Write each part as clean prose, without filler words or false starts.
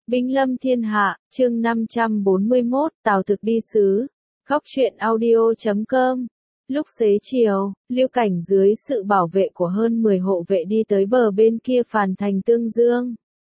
Binh lâm thiên hạ, chương 541, Tào Thực đi sứ. Góc truyện audio.com. Lúc xế chiều, Lưu Cảnh dưới sự bảo vệ của hơn 10 hộ vệ đi tới bờ bên kia Phàn Thành Tương Dương.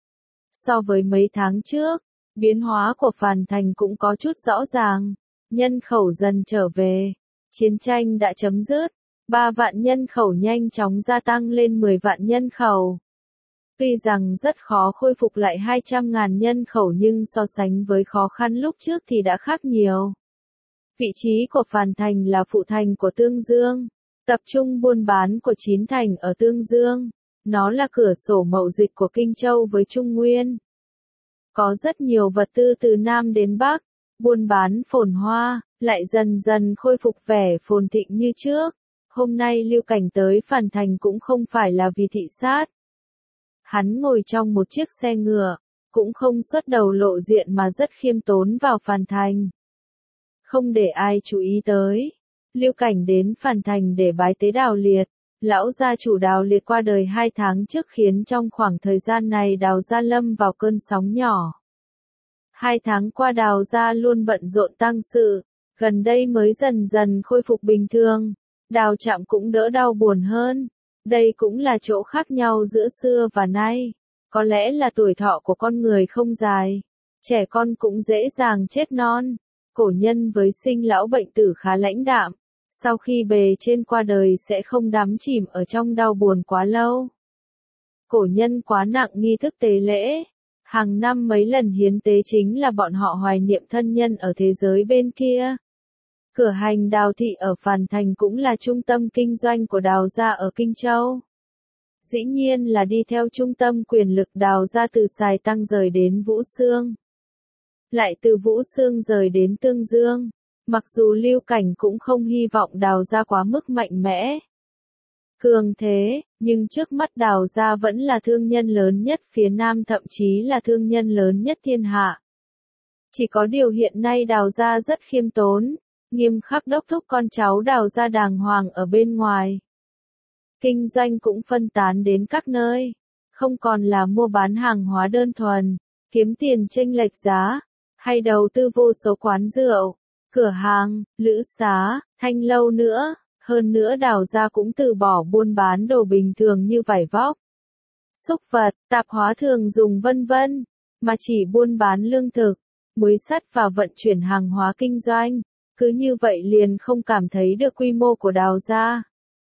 So với mấy tháng trước, biến hóa của Phàn Thành cũng có chút rõ ràng. Nhân khẩu dần trở về. Chiến tranh đã chấm dứt. 3 vạn nhân khẩu nhanh chóng gia tăng lên 10 vạn nhân khẩu. Tuy rằng rất khó khôi phục lại 200.000 nhân khẩu nhưng so sánh với khó khăn lúc trước thì đã khác nhiều. Vị trí của Phàn Thành là phụ thành của Tương Dương, tập trung buôn bán của 9 thành ở Tương Dương. Nó là cửa sổ mậu dịch của Kinh Châu với Trung Nguyên. Có rất nhiều vật tư từ Nam đến Bắc, buôn bán phồn hoa, lại dần dần khôi phục vẻ phồn thịnh như trước. Hôm nay Lưu Cảnh tới Phàn Thành cũng không phải là vì thị sát. Hắn ngồi trong một chiếc xe ngựa, cũng không xuất đầu lộ diện mà rất khiêm tốn vào Phàn Thành. Không để ai chú ý tới, Lưu Cảnh đến Phàn Thành để bái tế Đào Liệt. Lão gia chủ Đào Liệt qua đời 2 tháng trước khiến trong khoảng thời gian này Đào gia lâm vào cơn sóng nhỏ. 2 tháng qua Đào gia luôn bận rộn tang sự, gần đây mới dần dần khôi phục bình thường. Đào Trạm cũng đỡ đau buồn hơn. Đây cũng là chỗ khác nhau giữa xưa và nay. Có lẽ là tuổi thọ của con người không dài. Trẻ con cũng dễ dàng chết non. Cổ nhân với sinh lão bệnh tử khá lãnh đạm. Sau khi bề trên qua đời sẽ không đắm chìm ở trong đau buồn quá lâu. Cổ nhân quá nặng nghi thức tế lễ. Hàng năm mấy lần hiến tế chính là bọn họ hoài niệm thân nhân ở thế giới bên kia. Cửa hành Đào Thị ở Phàn Thành cũng là trung tâm kinh doanh của Đào gia ở Kinh Châu. Dĩ nhiên là đi theo trung tâm quyền lực Đào gia từ Sài Tăng rời đến Vũ Xương. Lại từ Vũ Xương rời đến Tương Dương. Mặc dù Lưu Cảnh cũng không hy vọng Đào gia quá mức mạnh mẽ, cường thế, nhưng trước mắt Đào gia vẫn là thương nhân lớn nhất phía Nam, thậm chí là thương nhân lớn nhất thiên hạ. Chỉ có điều hiện nay Đào gia rất khiêm tốn, nghiêm khắc đốc thúc con cháu Đào gia đàng hoàng ở bên ngoài. Kinh doanh cũng phân tán đến các nơi, không còn là mua bán hàng hóa đơn thuần, kiếm tiền chênh lệch giá, hay đầu tư vô số quán rượu, cửa hàng, lữ xá, thanh lâu nữa. Hơn nữa Đào gia cũng từ bỏ buôn bán đồ bình thường như vải vóc, súc vật, tạp hóa thường dùng vân vân, mà chỉ buôn bán lương thực, muối sắt và vận chuyển hàng hóa kinh doanh. Cứ như vậy liền không cảm thấy được quy mô của Đào gia.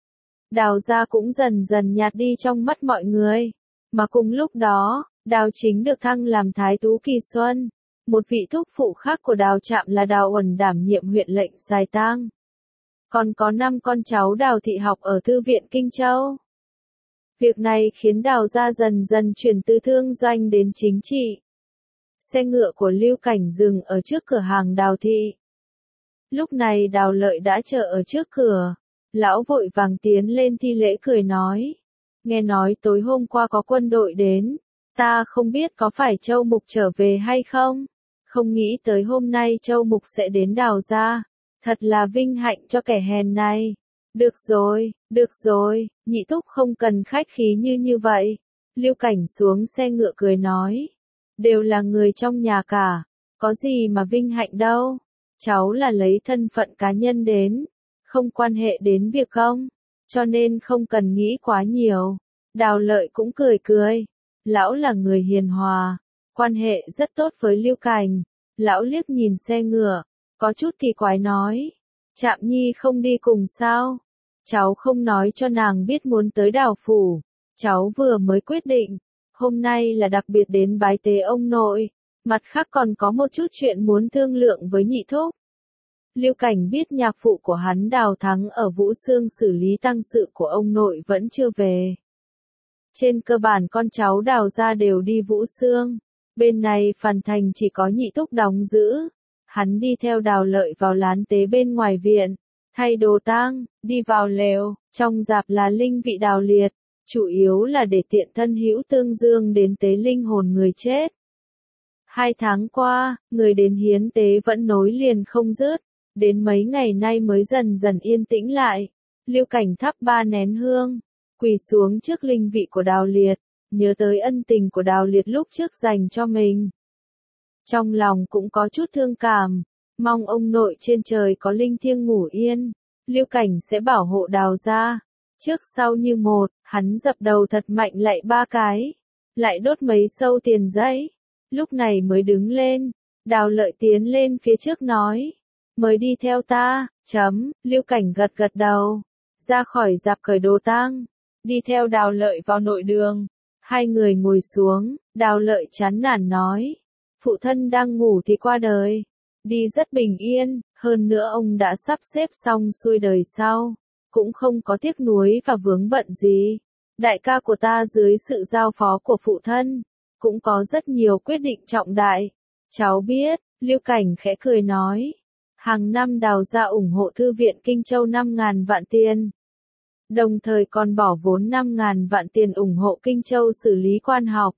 Đào gia cũng dần dần nhạt đi trong mắt mọi người. Mà cùng lúc đó, Đào Chính được thăng làm Thái Tú Kỳ Xuân. Một vị thúc phụ khác của Đào Trạm là Đào Uẩn đảm nhiệm huyện lệnh Sài Tang. Còn có 5 con cháu Đào Thị học ở Thư viện Kinh Châu. Việc này khiến Đào gia dần dần chuyển từ thương doanh đến chính trị. Xe ngựa của Lưu Cảnh dừng ở trước cửa hàng Đào Thị. Lúc này Đào Lợi đã chờ ở trước cửa. Lão vội vàng tiến lên thi lễ cười nói. Nghe nói tối hôm qua có quân đội đến. Ta không biết có phải Châu Mục trở về hay không. Không nghĩ tới hôm nay Châu Mục sẽ đến Đào gia. Thật là vinh hạnh cho kẻ hèn này. Được rồi, nhị thúc không cần khách khí như vậy. Lưu Cảnh xuống xe ngựa cười nói. Đều là người trong nhà cả. Có gì mà vinh hạnh đâu. Cháu là lấy thân phận cá nhân đến, không quan hệ đến việc công, cho nên không cần nghĩ quá nhiều. Đào Lợi cũng cười. Lão là người hiền hòa, quan hệ rất tốt với Lưu Cảnh. Lão liếc nhìn xe ngựa, có chút kỳ quái nói. Trạm Nhi không đi cùng sao? Cháu không nói cho nàng biết muốn tới Đào phủ. Cháu vừa mới quyết định, hôm nay là đặc biệt đến bái tế ông nội. Mặt khác còn có một chút chuyện muốn thương lượng với nhị thúc. Lưu Cảnh biết nhạc phụ của hắn Đào Thắng ở Vũ Xương xử lý tang sự của ông nội vẫn chưa về. Trên cơ bản con cháu Đào gia đều đi Vũ Xương. Bên này Phàn Thành chỉ có nhị thúc đóng giữ. Hắn đi theo Đào Lợi vào lán tế bên ngoài viện, thay đồ tang, đi vào lều, trong rạp là linh vị Đào Liệt, chủ yếu là để tiện thân hữu Tương Dương đến tế linh hồn người chết. 2 tháng qua, người đến hiến tế vẫn nối liền không dứt, đến mấy ngày nay mới dần dần yên tĩnh lại. Lưu Cảnh thắp 3 nén hương, quỳ xuống trước linh vị của Đào Liệt, nhớ tới ân tình của Đào Liệt lúc trước dành cho mình. Trong lòng cũng có chút thương cảm, mong ông nội trên trời có linh thiêng ngủ yên, Lưu Cảnh sẽ bảo hộ Đào gia. Trước sau như một, hắn dập đầu thật mạnh lại 3 cái, lại đốt mấy sâu tiền giấy, lúc này mới đứng lên. Đào Lợi tiến lên phía trước nói, mới đi theo ta, Lưu Cảnh gật gật đầu, ra khỏi rạp cởi đồ tang, đi theo Đào Lợi vào nội đường. Hai người ngồi xuống, Đào Lợi chán nản nói, phụ thân đang ngủ thì qua đời, đi rất bình yên, hơn nữa ông đã sắp xếp xong xuôi đời sau, cũng không có tiếc nuối và vướng bận gì. Đại ca của ta dưới sự giao phó của phụ thân, cũng có rất nhiều quyết định trọng đại. Cháu biết, Lưu Cảnh khẽ cười nói, hàng năm Đào gia ủng hộ Thư viện Kinh Châu 5.000 vạn tiền. Đồng thời còn bỏ vốn 5.000 vạn tiền ủng hộ Kinh Châu xử lý quan học.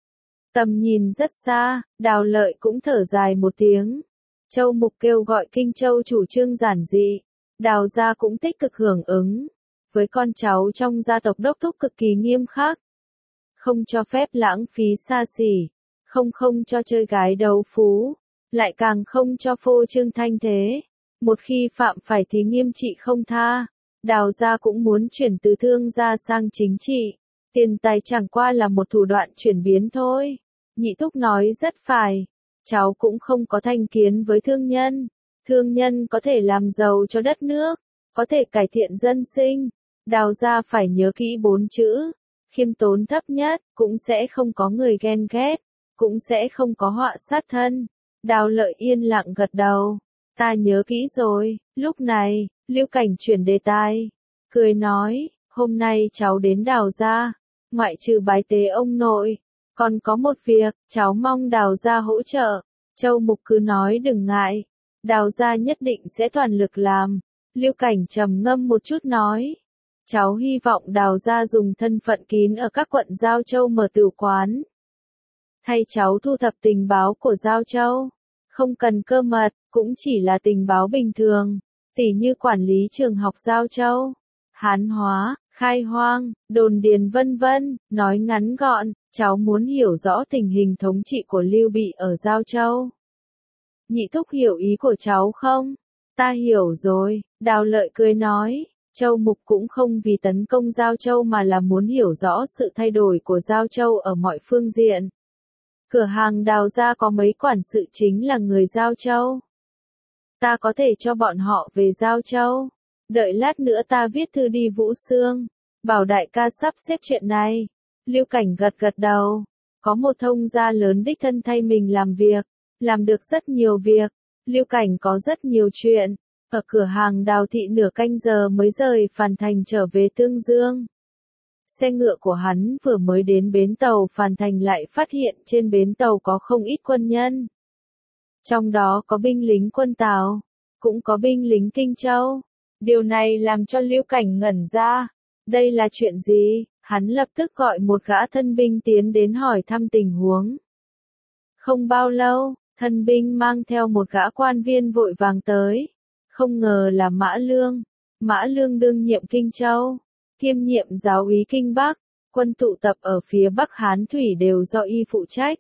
Tầm nhìn rất xa, Đào Lợi cũng thở dài một tiếng. Châu Mục kêu gọi Kinh Châu chủ trương giản dị, Đào gia cũng tích cực hưởng ứng. Với con cháu trong gia tộc đốc thúc cực kỳ nghiêm khắc. Không cho phép lãng phí xa xỉ, không cho chơi gái đấu phú, lại càng không cho phô trương thanh thế. Một khi phạm phải thì nghiêm trị không tha. Đào gia cũng muốn chuyển từ thương gia sang chính trị. Tiền tài chẳng qua là một thủ đoạn chuyển biến thôi. Nhị thúc nói rất phải. Cháu cũng không có thành kiến với thương nhân. Thương nhân có thể làm giàu cho đất nước, có thể cải thiện dân sinh. Đào gia phải nhớ kỹ 4 chữ. Khiêm tốn thấp nhất, cũng sẽ không có người ghen ghét, cũng sẽ không có họa sát thân. Đào Lợi yên lặng gật đầu. Ta nhớ kỹ rồi. Lúc này, Lưu Cảnh chuyển đề tài, cười nói, hôm nay cháu đến Đào gia, ngoại trừ bái tế ông nội, còn có một việc, cháu mong Đào gia hỗ trợ. Châu Mục cứ nói đừng ngại, Đào gia nhất định sẽ toàn lực làm. Lưu Cảnh trầm ngâm một chút nói, cháu hy vọng Đào gia dùng thân phận kín ở các quận Giao Châu mở tửu quán. Thay cháu thu thập tình báo của Giao Châu, không cần cơ mật, cũng chỉ là tình báo bình thường, tỉ như quản lý trường học Giao Châu, Hán hóa, khai hoang, đồn điền vân vân. Nói ngắn gọn, cháu muốn hiểu rõ tình hình thống trị của Lưu Bị ở Giao Châu. Nhị thúc hiểu ý của cháu không? Ta hiểu rồi, Đào Lợi cười nói. Châu Mục cũng không vì tấn công Giao Châu mà là muốn hiểu rõ sự thay đổi của Giao Châu ở mọi phương diện. Cửa hàng Đào gia có mấy quản sự chính là người Giao Châu. Ta có thể cho bọn họ về Giao Châu. Đợi lát nữa ta viết thư đi Vũ Xương, bảo đại ca sắp xếp chuyện này. Lưu Cảnh gật gật đầu. Có một thông gia lớn đích thân thay mình làm việc, làm được rất nhiều việc. Lưu Cảnh có rất nhiều chuyện. Ở cửa hàng Đào thị nửa canh giờ mới rời Phàn Thành trở về Tương Dương. Xe ngựa của hắn vừa mới đến bến tàu Phàn Thành lại phát hiện trên bến tàu có không ít quân nhân. Trong đó có binh lính quân Tào, cũng có binh lính Kinh Châu. Điều này làm cho Lưu Cảnh ngẩn ra. Đây là chuyện gì? Hắn lập tức gọi một gã thân binh tiến đến hỏi thăm tình huống. Không bao lâu, thân binh mang theo một gã quan viên vội vàng tới. Không ngờ là Mã Lương. Mã Lương đương nhiệm Kinh Châu, kiêm nhiệm giáo úy Kinh Bắc, quân tụ tập ở phía Bắc Hán Thủy đều do y phụ trách.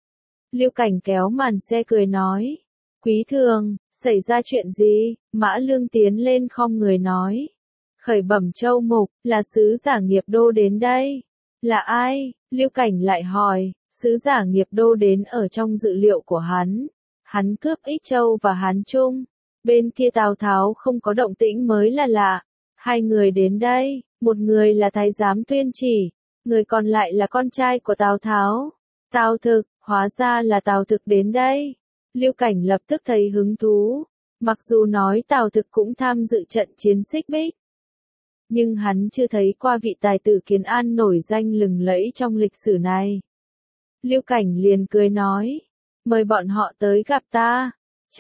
Lưu Cảnh kéo màn xe cười nói, quý thường, xảy ra chuyện gì? Mã Lương tiến lên khom người nói, khởi bẩm Châu Mục, là sứ giả Nghiệp Đô đến đây. Là ai? Lưu Cảnh lại hỏi, sứ giả Nghiệp Đô đến ở trong dự liệu của hắn. Hắn cướp Ích Châu và Hán Trung. Bên kia Tào Tháo không có động tĩnh mới là lạ. Hai người đến đây, một người là thái giám Tuyên Chỉ, người còn lại là con trai của Tào Tháo. Tào Thực, hóa ra là Tào Thực đến đây. Lưu Cảnh lập tức thấy hứng thú. Mặc dù nói Tào Thực cũng tham dự trận chiến Xích Bích, nhưng hắn chưa thấy qua vị tài tử Kiến An nổi danh lừng lẫy trong lịch sử này. Lưu Cảnh liền cười nói, mời bọn họ tới gặp ta.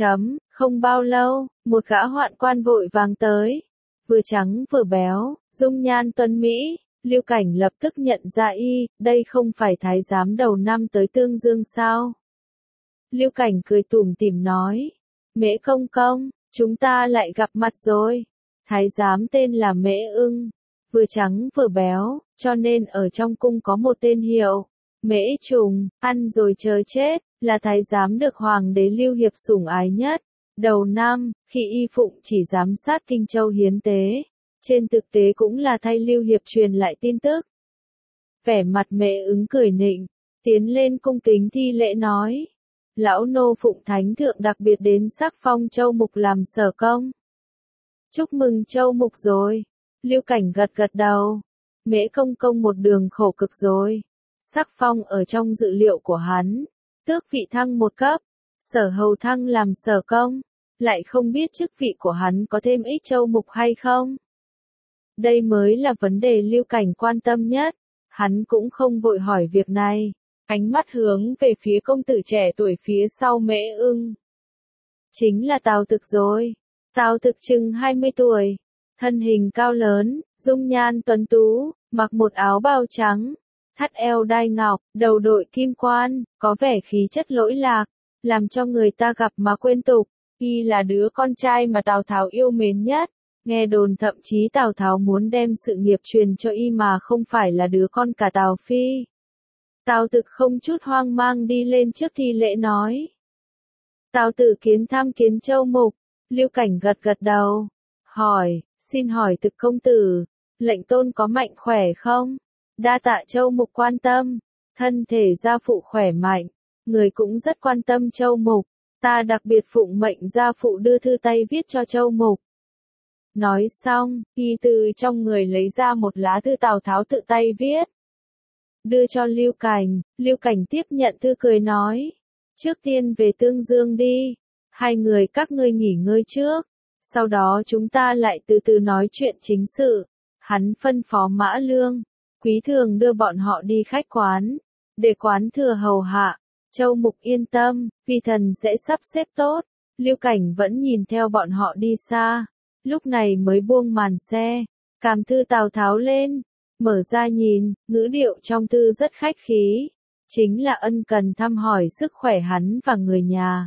Không bao lâu, một gã hoạn quan vội vàng tới, vừa trắng vừa béo, dung nhan tuấn mỹ. Lưu Cảnh lập tức nhận ra y, đây không phải thái giám đầu năm tới Tương Dương sao? Lưu Cảnh cười tủm tỉm nói, Mễ công công, chúng ta lại gặp mặt rồi. Thái giám tên là Mễ Ưng, vừa trắng vừa béo, cho nên ở trong cung có một tên hiệu, Mễ Trùng, ăn rồi chờ chết. là thái giám được hoàng đế Lưu Hiệp sủng ái nhất. Đầu năm, khi Y Phụng chỉ giám sát Kinh Châu hiến tế, trên thực tế cũng là thay Lưu Hiệp truyền lại tin tức. Vẻ mặt Mễ Ứng cười nịnh, tiến lên cung kính thi lễ nói. Lão nô phụng thánh thượng đặc biệt đến sắc phong Châu Mục làm sở công. Chúc mừng Châu Mục rồi. Lưu Cảnh gật gật đầu. Mễ công công một đường khổ cực rồi. Sắc phong ở trong dự liệu của hắn. Tước vị thăng một cấp. Sở hầu thăng làm sở công. Lại không biết chức vị của hắn có thêm ít Châu Mục hay không. Đây mới là vấn đề Lưu Cảnh quan tâm nhất. Hắn cũng không vội hỏi việc này. Ánh mắt hướng về phía công tử trẻ tuổi phía sau Mễ Ưng. Chính là Tào Thực rồi. Tào Thực chừng 20 tuổi. Thân hình cao lớn, dung nhan tuấn tú, mặc một áo bào trắng, thắt eo đai ngọc, đầu đội kim quan, có vẻ khí chất lỗi lạc, làm cho người ta gặp mà quên tục. Y là đứa con trai mà Tào Tháo yêu mến nhất. Nghe đồn thậm chí Tào Tháo muốn đem sự nghiệp truyền cho Y mà không phải là đứa con cả Tào Phi. Tào Thực không chút hoang mang đi lên trước thi lễ nói. Tào Tử kiến tham kiến Châu Mục. Lưu Cảnh gật gật đầu. Hỏi, xin hỏi Thực công tử, lệnh tôn có mạnh khỏe không? Đa tạ Châu Mục quan tâm. Thân thể gia phụ khỏe mạnh. Người cũng rất quan tâm Châu Mục. Ta đặc biệt phụng mệnh gia phụ đưa thư tay viết cho Châu Mục. Nói xong, Y từ trong người lấy ra một lá thư Tào Tháo tự tay viết. Đưa cho Lưu Cảnh. Lưu Cảnh tiếp nhận thư cười nói. Trước tiên về Tương Dương đi. Hai người các ngươi nghỉ ngơi trước. Sau đó chúng ta lại từ từ nói chuyện chính sự. Hắn phân phó Mã Lương, Quý Thường đưa bọn họ đi khách quán. Để quán thừa hầu hạ. Châu Mục yên tâm, vì thần sẽ sắp xếp tốt. Lưu Cảnh vẫn nhìn theo bọn họ đi xa. Lúc này mới buông màn xe. Càm thư Tào Tháo lên. Mở ra nhìn, ngữ điệu trong thư rất khách khí. Chính là ân cần thăm hỏi sức khỏe hắn và người nhà.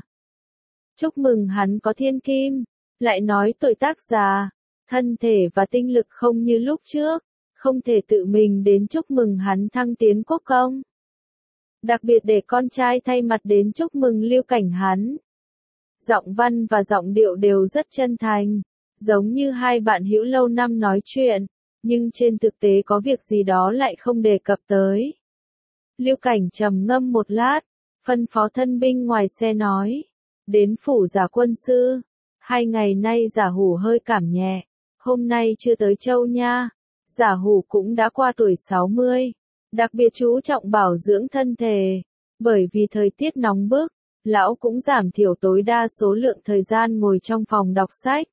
Chúc mừng hắn có thiên kim. Lại nói tuổi tác già, thân thể và tinh lực không như lúc trước. Không thể tự mình đến chúc mừng hắn thăng tiến quốc công. Đặc biệt để con trai thay mặt đến chúc mừng Lưu Cảnh hắn. Giọng văn và giọng điệu đều rất chân thành. Giống như hai bạn hữu lâu năm nói chuyện. Nhưng trên thực tế có việc gì đó lại không đề cập tới. Lưu Cảnh trầm ngâm một lát, phân phó thân binh ngoài xe nói. Đến phủ Giả quân sư. 2 ngày nay Giả Hủ hơi cảm nhẹ. Hôm nay chưa tới Châu nha. Giả Hủ cũng đã qua tuổi 60. Đặc biệt chú trọng bảo dưỡng thân thể. Bởi vì thời tiết nóng bức, lão cũng giảm thiểu tối đa số lượng thời gian ngồi trong phòng đọc sách.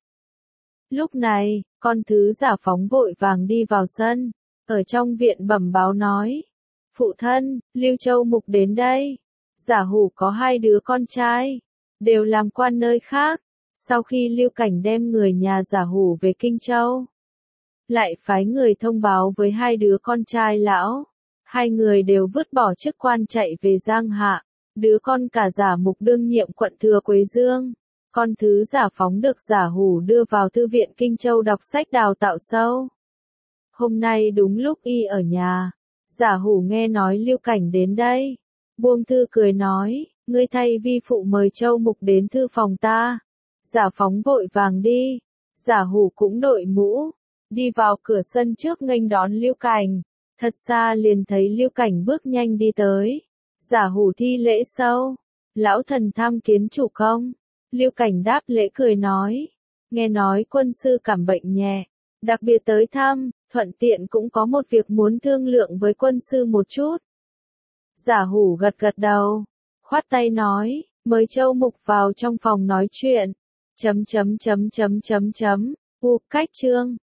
Lúc này, con thứ Giả Phóng vội vàng đi vào sân, ở trong viện bẩm báo nói. Phụ thân, Lưu Châu Mục đến đây. Giả Hủ có 2 đứa con trai, đều làm quan nơi khác. Sau khi Lưu Cảnh đem người nhà Giả Hủ về Kinh Châu, lại phái người thông báo với 2 đứa con trai lão. 2 người đều vứt bỏ chức quan chạy về Giang Hạ. Đứa con cả Giả Mục đương nhiệm quận Thừa Quế Dương. Con thứ Giả Phóng được Giả Hủ đưa vào thư viện Kinh Châu đọc sách đào tạo sâu. Hôm nay đúng lúc Y ở nhà, Giả Hủ nghe nói Lưu Cảnh đến đây. Buông thư cười nói, ngươi thay vi phụ mời Châu Mục đến thư phòng ta. Giả Phóng vội vàng đi. Giả Hủ cũng đội mũ, đi vào cửa sân trước nghênh đón Lưu Cảnh. Thật xa liền thấy Lưu Cảnh bước nhanh đi tới. Giả Hủ thi lễ sâu. Lão thần tham kiến chủ công. Lưu Cảnh đáp lễ cười nói. Nghe nói quân sư cảm bệnh nhẹ, đặc biệt tới thăm, thuận tiện cũng có một việc muốn thương lượng với quân sư một chút. Giả Hủ gật gật đầu, khoát tay nói, mời Châu Mục vào trong phòng nói chuyện. Cách chương.